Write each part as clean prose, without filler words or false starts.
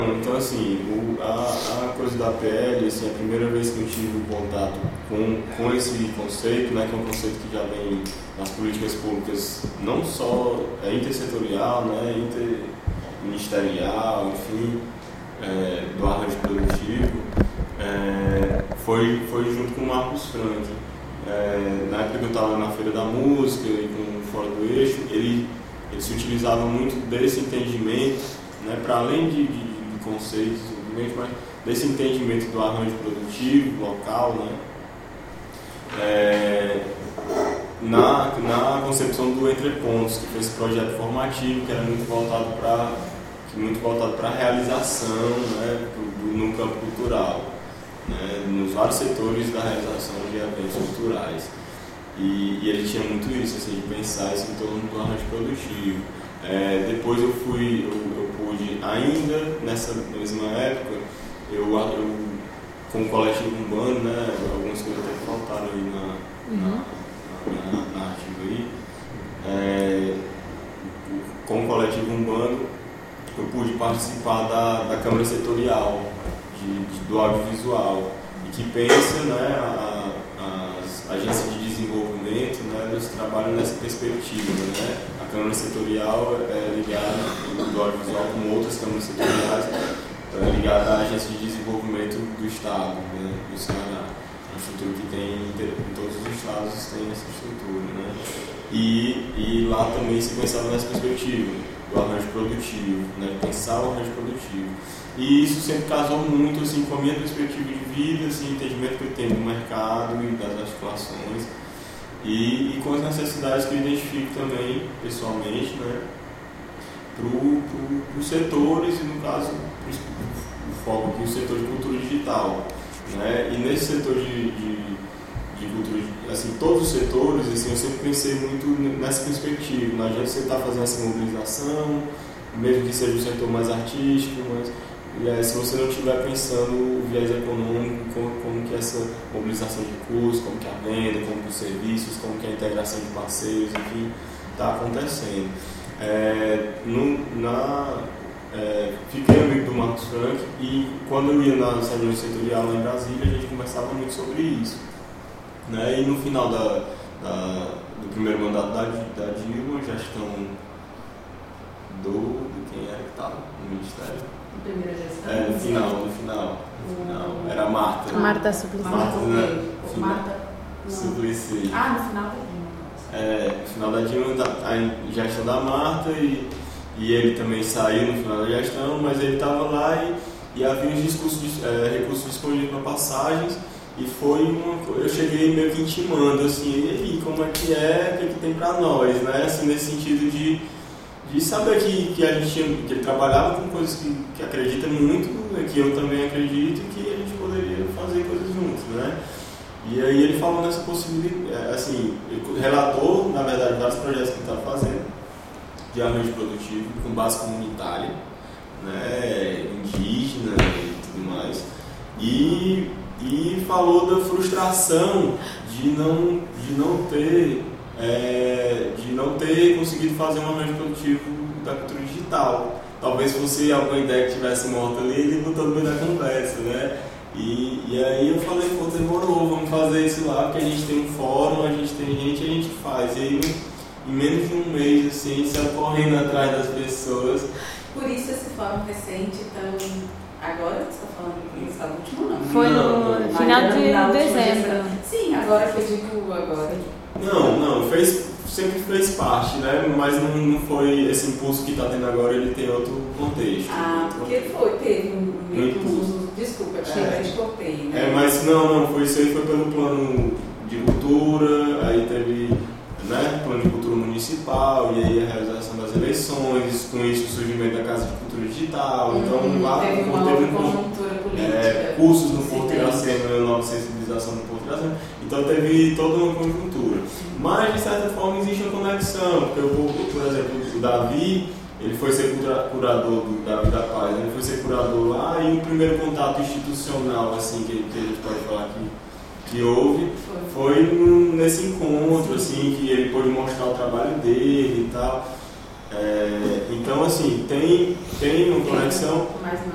Então, assim, a coisa da PL, assim, a primeira vez que eu tive contato com esse conceito, né, que é um conceito que já vem nas políticas públicas, não só intersetorial, né, interministerial, enfim, do arranjo produtivo, foi junto com o Marcos Frank. Na época que eu estava na Feira da Música e com o Fora do Eixo, ele se utilizava muito desse entendimento, né, para além de conceitos, mas desse entendimento do arranjo produtivo local, né, na concepção do Entre Pontos, que foi esse projeto formativo que era muito voltado para a realização, né, no campo cultural, né, nos vários setores da realização de eventos culturais. E ele tinha muito isso, assim, de pensar isso em torno do arranjo produtivo. Depois eu pude, ainda nessa mesma época, eu com o coletivo urbano, né, algumas coisas até faltaram aí na artigo aí, com o coletivo urbano eu pude participar da Câmara Setorial do Audiovisual, e que pensa, né, as agências de desenvolvimento, né, dos trabalhos nessa perspectiva, né. A Câmara Setorial é ligada do audiovisual, como outras câmaras setoriais, ligada à Agência de Desenvolvimento do Estado, né, do Ceará. Uma estrutura que tem em todos os estados, tem essa estrutura, né. E lá também se pensava nessa perspectiva do arranjo produtivo, né, pensar o arranjo produtivo. E isso sempre casou muito, assim, com a minha perspectiva de vida, assim, entendimento que eu tenho do mercado e das articulações, e com as necessidades que eu identifico também, pessoalmente, né, para os setores, e no caso, o foco aqui, o setor de cultura digital, né, e nesse setor de cultura, assim, todos os setores, assim, eu sempre pensei muito nessa perspectiva, na gente você está fazendo essa mobilização, mesmo que seja um setor mais artístico, mas se você não estiver pensando o viés econômico, como que essa mobilização de recursos, como que a venda, como que os serviços, como que a integração de parceiros, enfim, está acontecendo. Fiquei amigo do Marcos Frank, e quando eu ia na reunião setorial lá em Brasília, a gente conversava muito sobre isso, né? E no final do primeiro mandato da Dilma, a gestão de quem era que estava no Ministério? Primeira gestão? No final. Era a Marta. Marta Suplicy. Marta Suplicy. No final da Dilma. No final da Dilma, a gestão da Marta, e ele também saiu no final da gestão, mas ele estava lá e havia uns recursos disponíveis para passagens, e eu cheguei meio que intimando, assim, e aí, como é que é, o que tem para nós, né, assim, nesse sentido de saber que a gente que ele trabalhava com coisas que acredita muito, né, que eu também acredito, e que a gente poderia fazer coisas juntos, né? E aí ele falou nessa possibilidade, assim, ele relatou, na verdade, vários projetos que ele estava fazendo de arranjo produtivo com base comunitária, né, indígena e tudo mais, e falou da frustração de não ter conseguido fazer um arranjo produtivo da cultura digital. Talvez fosse alguma ideia que tivesse morta ali, ele botou no meio da conversa, né? E aí eu falei, pô, demorou, vamos fazer isso lá, porque a gente tem um fórum, a gente tem gente, a gente faz. E aí, em menos de um mês, assim, saiu correndo atrás das pessoas. Por isso esse fórum recente, então, agora você está falando isso, no último não? Foi no final de dezembro. Sim, agora foi tipo agora. Não, sempre fez parte, né? Mas não foi esse impulso que está tendo agora, ele tem outro contexto. Teve um impulso. Desculpa, eu te cortei, né? Mas isso aí foi pelo plano de cultura, aí teve, né, plano de cultura municipal, e aí a realização das eleições, com isso o surgimento da Casa de Cultura Digital, então teve uma conjuntura política. Cursos no Porto Iracema, nova sensibilização no Porto Iracema, então teve toda uma conjuntura. Mas, de certa forma, existe uma conexão, porque por exemplo, o Davi, ele foi ser curador do Davi da Paz, ele foi ser curador lá, e o primeiro contato institucional, assim, que a gente pode falar que houve, foi nesse encontro, assim, que ele pôde mostrar o trabalho dele e tal. Então, assim, tem uma conexão. Mas não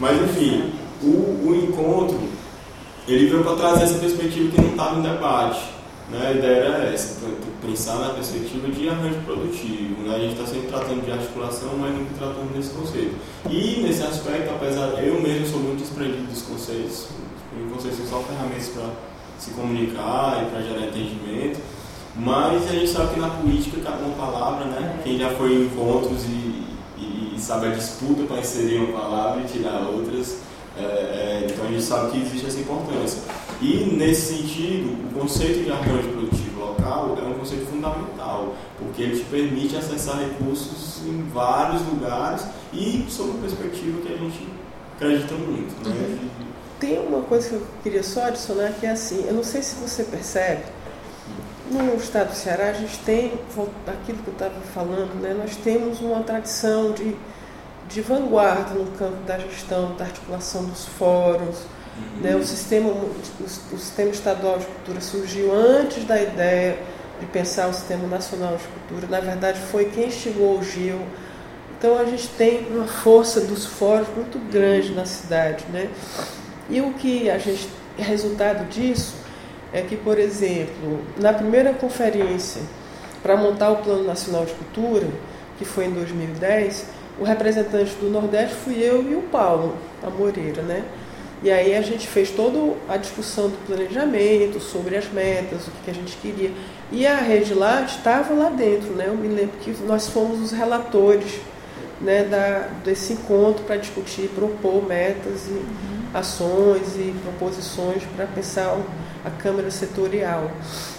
Mas enfim, o encontro, ele veio para trazer essa perspectiva que não estava em debate. Né? A ideia era essa, pensar na perspectiva de arranjo produtivo. Né? A gente está sempre tratando de articulação, mas nunca tratando desse conceito. E nesse aspecto, apesar eu mesmo sou muito desprendido dos conceitos, os conceitos são só ferramentas para se comunicar e para gerar entendimento, mas a gente sabe que na política cada uma palavra, né? Quem já foi em encontros e sabe a disputa para inserir uma palavra e tirar outras, então a gente sabe que existe essa importância. E nesse sentido, o conceito de arranjo produtivo local é um conceito fundamental, porque ele te permite acessar recursos em vários lugares e sob uma perspectiva que a gente acredita muito. Né? Tem uma coisa que eu queria só adicionar, que é assim, eu não sei se você percebe, no estado do Ceará a gente tem, aquilo que eu estava falando, né, nós temos uma tradição de vanguarda no campo da gestão, da articulação dos fóruns. Né, o sistema estadual de cultura surgiu antes da ideia de pensar o sistema nacional de cultura. Na verdade, foi quem instigou o Gil. Então, a gente tem uma força dos fóruns muito grande na cidade. Né? E o que resultado disso é que, por exemplo, na primeira conferência para montar o Plano Nacional de Cultura, que foi em 2010, o representante do Nordeste fui eu e o Paulo Moreira, né? E aí a gente fez toda a discussão do planejamento, sobre as metas, o que a gente queria. E a Rede Latte estava lá dentro, né? Eu me lembro que nós fomos os relatores, né, desse encontro para discutir, propor metas e ações e proposições para pensar a Câmara Setorial.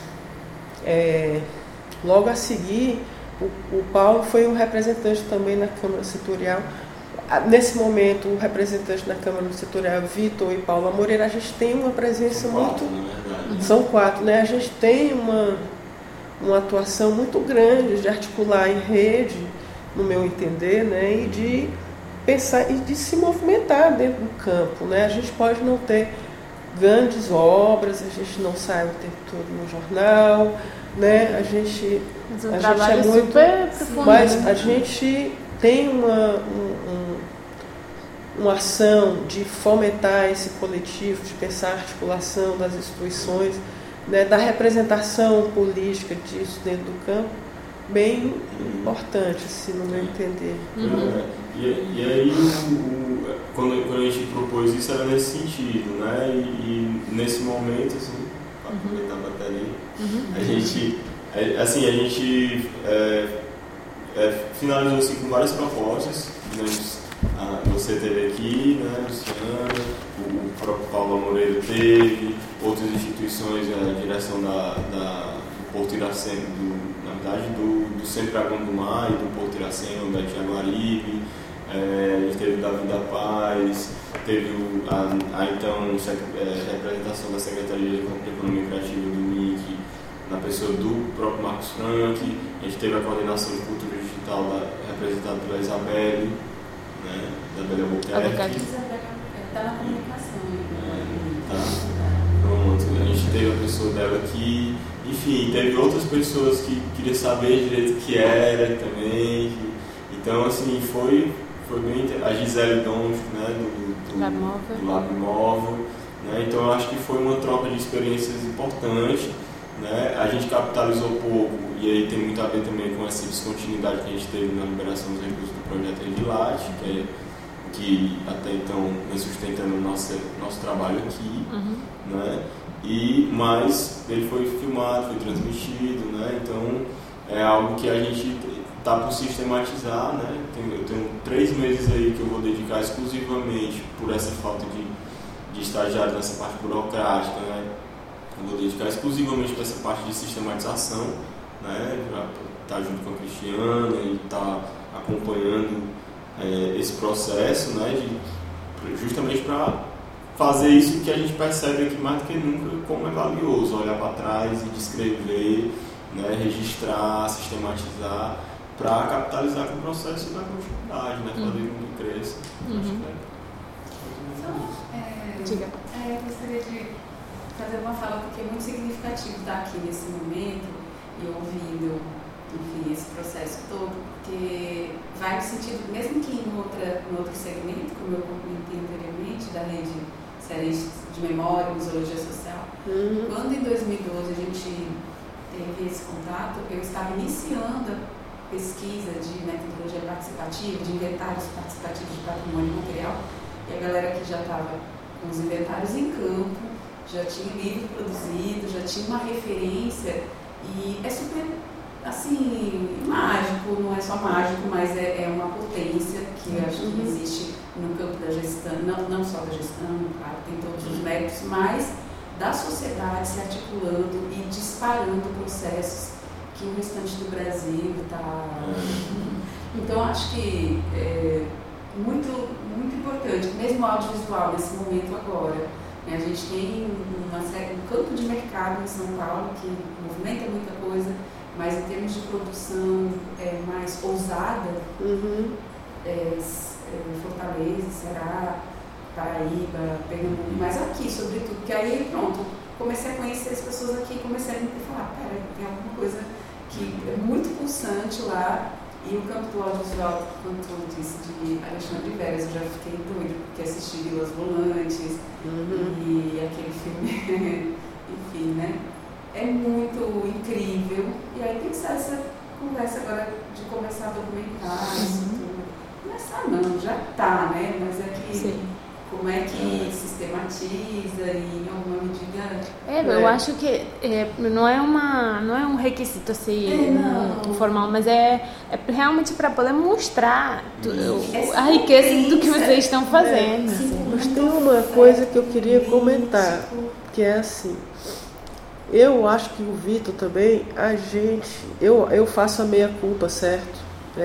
Logo a seguir, o Paulo foi um representante também na Câmara Setorial. Nesse momento, o representante da Câmara Setorial, Vitor e Paula Moreira, a gente tem uma presença São quatro, né? A gente tem uma atuação muito grande de articular em rede, no meu entender, né? E de pensar e de se movimentar dentro do campo, né? A gente pode não ter grandes obras, a gente não sai o tempo todo no jornal, né? A gente é muito, super profundo, mas a gente tem uma ação de fomentar esse coletivo, de pensar a articulação das instituições, né, da representação política disso dentro do campo, bem importante, assim, no meu entender. E aí, quando a gente propôs isso, era nesse sentido, né? E nesse momento, assim, para aproveitar a bateria, a gente finalizou assim, com várias propostas. Digamos, você teve aqui, né, Luciana, o próprio Paulo Moreira teve, outras instituições, a direção do Porto Iracema, na verdade do Centro Dragão do Mar e do Porto Iracema, da Jaguaribe, a gente teve o Davi da Paz, teve a representação da Secretaria de Economia Criativa do MIC, na pessoa do próprio Marcos Frank. A gente teve a coordenação de cultura digital representada pela Isabelle, né, Isabelle Albuquerque. Está na comunicação. Pronto, a gente teve a pessoa dela aqui. Enfim, teve outras pessoas que queriam saber direito o que era também. Então, assim, foi bem a Gisele Dons, né, do Lab Móvel. Né, então, eu acho que foi uma troca de experiências importante. Né? A gente capitalizou pouco, e aí tem muito a ver também com essa descontinuidade que a gente teve na liberação dos recursos do projeto Rede Latte, que até então vem sustentando o nosso trabalho aqui. Né? Mas ele foi filmado, foi transmitido, né? Então é algo que a gente está por sistematizar. Né? Eu tenho 3 meses aí que eu vou dedicar exclusivamente, por essa falta de estagiário nessa parte burocrática, né? Eu vou dedicar exclusivamente para essa parte de sistematização, né, para estar junto com a Cristiana e estar acompanhando esse processo, né, justamente para fazer isso que a gente percebe aqui mais do que nunca como é valioso, olhar para trás e descrever, né, registrar, sistematizar, para capitalizar com o processo da continuidade, né, fazer com que cresça. Diga. Eu gostaria de fazer uma fala, porque é muito significativo estar aqui nesse momento e ouvindo enfim, esse processo todo, porque vai no sentido, mesmo que em outro segmento, como eu comentei anteriormente, da rede cearense de memória, museologia social, quando em 2012 a gente teve esse contato, eu estava iniciando a pesquisa de metodologia participativa, de inventários participativos de patrimônio material, e a galera que já estava com os inventários em campo, já tinha livro produzido, já tinha uma referência, e é super, assim, mágico, não é só mágico, mas é uma potência que eu acho que existe no campo da gestão, não só da gestão, claro, tem todos os méritos, mas da sociedade se articulando e disparando processos que o restante do Brasil está... Então, acho que é muito, muito importante, mesmo o audiovisual nesse momento agora, né? A gente tem um campo de mercado em São Paulo que movimenta muita coisa, mas em termos de produção mais ousada, Fortaleza, Ceará, Paraíba, Pernambuco, mas aqui, sobretudo, porque aí, pronto, comecei a conhecer as pessoas aqui, comecei a me falar, pera, tem alguma coisa que é muito pulsante lá, e o campo do audiovisual, quanto eu disse, de Alexandre Veras, eu já fiquei doido, porque assisti Vilas Volantes, e aquele filme, enfim, né, é muito incrível, e aí pensar essa conversa agora de começar a documentar isso tudo. Começar não, já está, né? Mas é que como é que sistematiza e em alguma medida... Eu acho que não é um requisito assim formal, mas é realmente para poder mostrar a riqueza do que vocês estão fazendo. Mas tem uma coisa que eu queria comentar, que é assim, eu acho que o Vitor também, eu faço a meia-culpa, certo?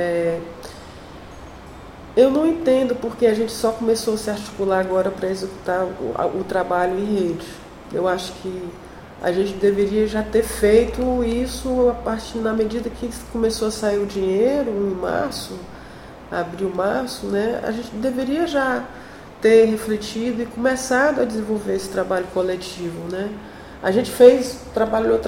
Eu não entendo porque a gente só começou a se articular agora para executar o trabalho em rede. Eu acho que a gente deveria já ter feito isso a partir na medida que começou a sair o dinheiro, em março, abril, março, né? A gente deveria já ter refletido e começado a desenvolver esse trabalho coletivo, né? A gente trabalhou,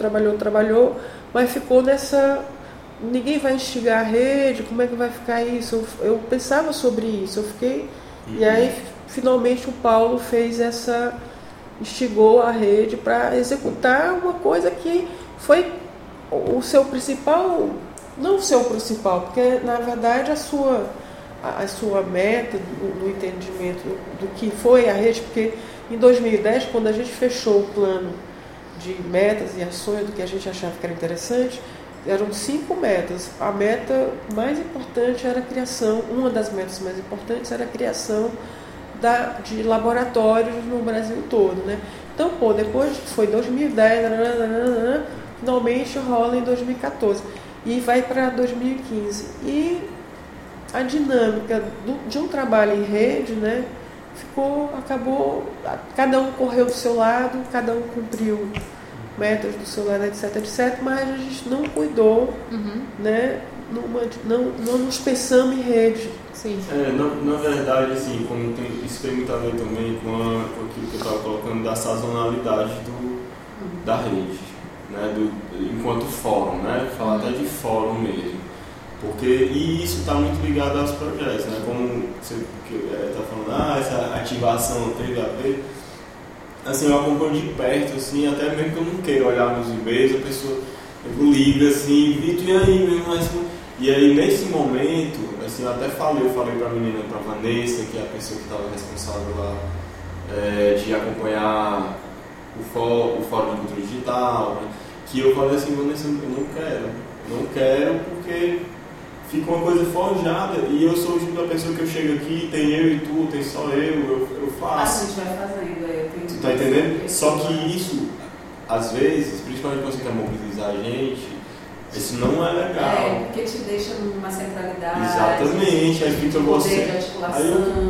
mas ficou nessa... Ninguém vai instigar a rede, como é que vai ficar isso? Eu pensava sobre isso, e aí finalmente o Paulo instigou a rede para executar uma coisa que foi o seu principal, não o seu principal, porque na verdade a sua meta no entendimento do que foi a rede, porque em 2010, quando a gente fechou o plano de metas e ações do que a gente achava que era interessante, eram 5 metas. A meta mais importante era a criação, uma das metas mais importantes era a criação de laboratórios no Brasil todo, né? Então, depois que foi 2010, finalmente rola em 2014 e vai para 2015. E a dinâmica de um trabalho em rede, né, acabou, cada um correu do seu lado, cada um cumpriu metas do seu lado, etc, mas a gente não cuidou, né? Não nos pensamos em rede. Sim. Na verdade, assim, isso tem muito a ver também com aquilo que eu estava colocando da sazonalidade da rede, né? Enquanto fórum, né? Falar até de fórum mesmo. E isso está muito ligado aos projetos, né? Como você está falando, essa ativação teve a ver. Assim, eu acompanho de perto, assim, até mesmo que eu não queira olhar nos e-mails, a pessoa liga assim, Vitor, e aí, meu irmão? E aí, nesse momento, assim, eu falei pra menina, pra Vanessa, que é a pessoa que estava responsável lá, de acompanhar o Fórum de Cultura Digital, né? Que eu falei assim, Vanessa, eu não quero porque fica uma coisa forjada, e eu sou o tipo da pessoa que eu chego aqui, tem eu e tu, tem só eu faço. A gente vai fazendo, tu tá entendendo? Só que isso, às vezes, principalmente quando você quer mobilizar a gente, isso não é legal. Porque te deixa numa centralidade. Exatamente, aí fica você. De articulação.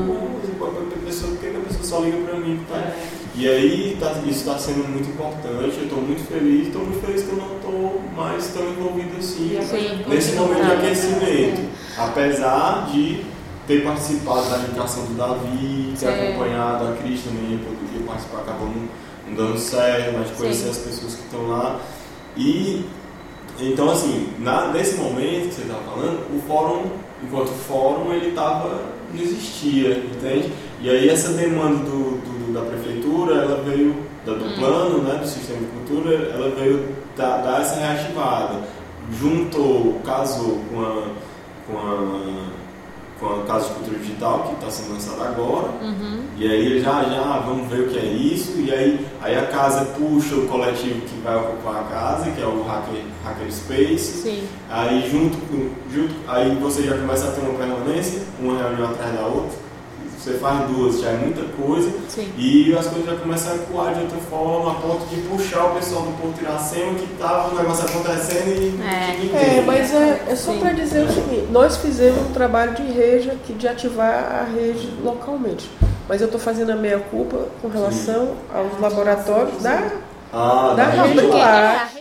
Por que a pessoa só liga pra mim? Tá? E aí, isso está sendo muito importante, eu estou muito feliz que eu não estou mais tão envolvido assim nesse momento de aquecimento. Apesar de ter participado da indicação do Davi, ter acompanhado a Cris também, poderia participar, acabou não dando certo, mas conhecer as pessoas que estão lá. E Então, assim, nesse momento que você estava falando, o fórum, enquanto fórum, ele não existia, entende? E aí essa demanda da prefeitura, ela veio, do plano, né, do sistema de cultura, ela veio dar essa reativada. Casou com a Casa de Cultura Digital, que está sendo lançada agora, e aí vamos ver o que é isso, e aí a casa puxa o coletivo que vai ocupar a casa, que é o Hacker Space. Sim. Aí aí você já começa a ter uma permanência, uma reunião atrás da outra. Você faz duas, já é muita coisa. Sim. E as coisas já começam a ecoar de outra forma, a ponto de puxar o pessoal do Porto Iracema, que estava o negócio acontecendo e mas é só para dizer o seguinte, nós fizemos um trabalho de rede aqui, de ativar a rede localmente, mas eu estou fazendo a meia-culpa com relação aos laboratórios da rede lá.